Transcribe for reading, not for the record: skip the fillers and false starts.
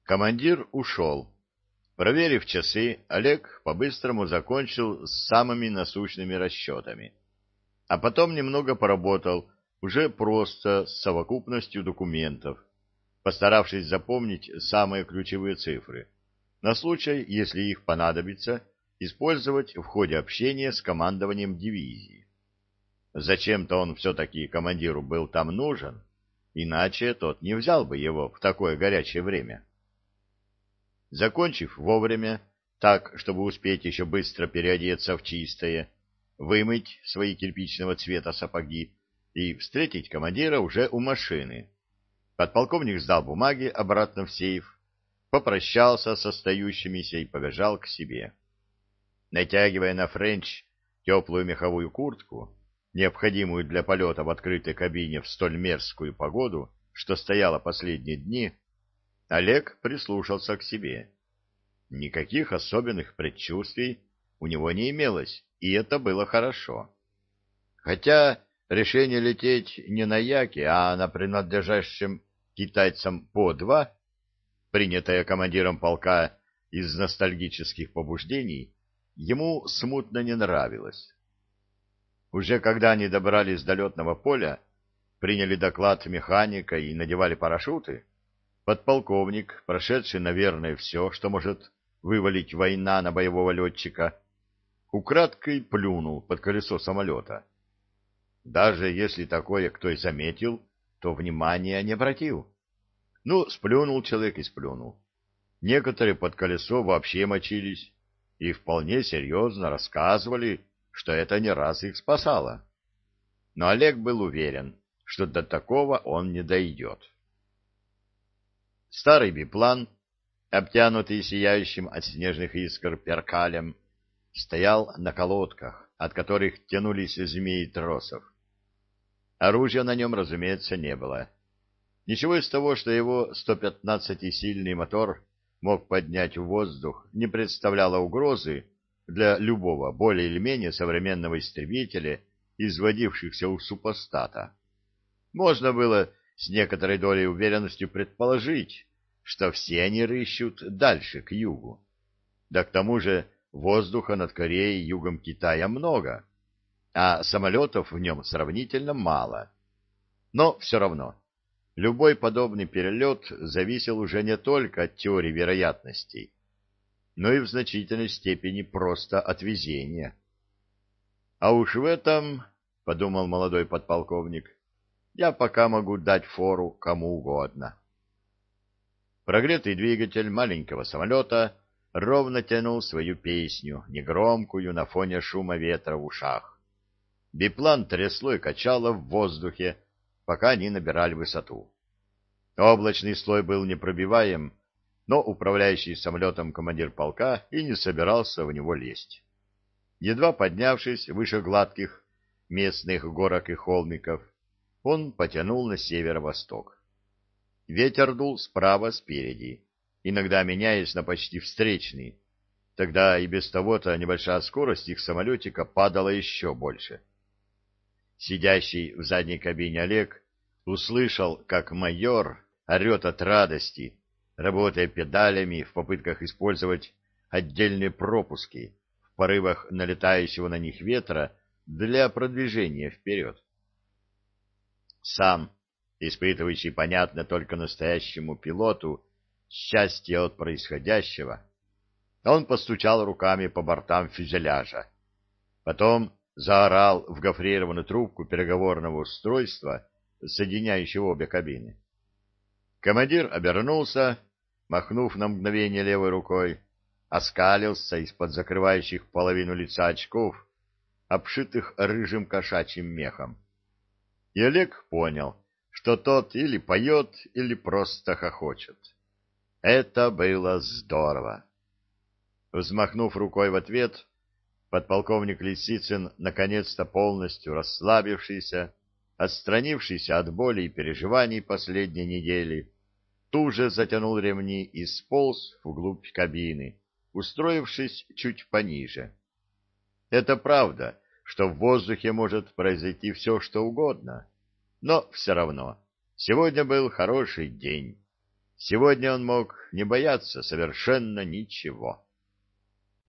Командир ушел. Проверив часы, Олег по-быстрому закончил с самыми насущными расчетами. А потом немного поработал, уже просто с совокупностью документов, постаравшись запомнить самые ключевые цифры, на случай, если их понадобится, использовать в ходе общения с командованием дивизии. Зачем-то он все-таки командиру был там нужен, иначе тот не взял бы его в такое горячее время. Закончив вовремя, так, чтобы успеть еще быстро переодеться в чистое, вымыть свои кирпичного цвета сапоги и встретить командира уже у машины, подполковник сдал бумаги обратно в сейф, попрощался с остающимися и побежал к себе. Натягивая на френч теплую меховую куртку, необходимую для полета в открытой кабине в столь мерзкую погоду, что стояла последние дни, Олег прислушался к себе. Никаких особенных предчувствий у него не имелось, и это было хорошо. Хотя решение лететь не на Яке, а на принадлежащем китайцам По-2, принятое командиром полка из ностальгических побуждений, ему смутно не нравилось. Уже когда они добрались до летного поля, приняли доклад механика и надевали парашюты, подполковник, прошедший, наверное, все, что может вывалить война на боевого летчика, украдкой плюнул под колесо самолета. Даже если такое кто и заметил, то внимания не обратил. Ну, сплюнул человек и сплюнул. Некоторые под колесо вообще мочились и вполне серьезно рассказывали, что это не раз их спасало. Но Олег был уверен, что до такого он не дойдет. Старый биплан, обтянутый сияющим от снежных искр перкалем, стоял на колодках, от которых тянулись змеи тросов. Оружия на нем, разумеется, не было. Ничего из того, что его 115-сильный мотор мог поднять в воздух, не представляло угрозы для любого более или менее современного истребителя, изводившихся у супостата. Можно было с некоторой долей уверенности предположить, что все они рыщут дальше, к югу. Да к тому же воздуха над Кореей и югом Китая много, а самолетов в нем сравнительно мало. Но все равно, любой подобный перелет зависел уже не только от теории вероятностей, но и в значительной степени просто от везения. А уж в этом, — подумал молодой подполковник, — я пока могу дать фору кому угодно. Прогретый двигатель маленького самолета ровно тянул свою песню, негромкую на фоне шума ветра в ушах. Биплан трясло и качало в воздухе, пока они набирали высоту. Облачный слой был непробиваем, но управляющий самолетом командир полка и не собирался в него лезть. Едва поднявшись выше гладких местных горок и холмиков, он потянул на северо-восток. Ветер дул справа-спереди, иногда меняясь на почти встречный. Тогда и без того-то небольшая скорость их самолетика падала еще больше. Сидящий в задней кабине Олег услышал, как майор орет от радости, работая педалями в попытках использовать отдельные пропуски в порывах налетающего на них ветра для продвижения вперед. Сам, испытывающий, понятно, только настоящему пилоту счастье от происходящего, он постучал руками по бортам фюзеляжа. Потом заорал в гофрированную трубку переговорного устройства, соединяющего обе кабины. Командир обернулся, махнув на мгновение левой рукой, оскалился из-под закрывающих половину лица очков, обшитых рыжим кошачьим мехом. И Олег понял, что тот или поет, или просто хохочет. Это было здорово. Взмахнув рукой в ответ, подполковник Лисицын, наконец-то полностью расслабившийся, отстранившийся от боли и переживаний последней недели, туже затянул ремни и сполз вглубь кабины, устроившись чуть пониже. Это правда, что в воздухе может произойти все, что угодно, но все равно сегодня был хороший день. Сегодня он мог не бояться совершенно ничего.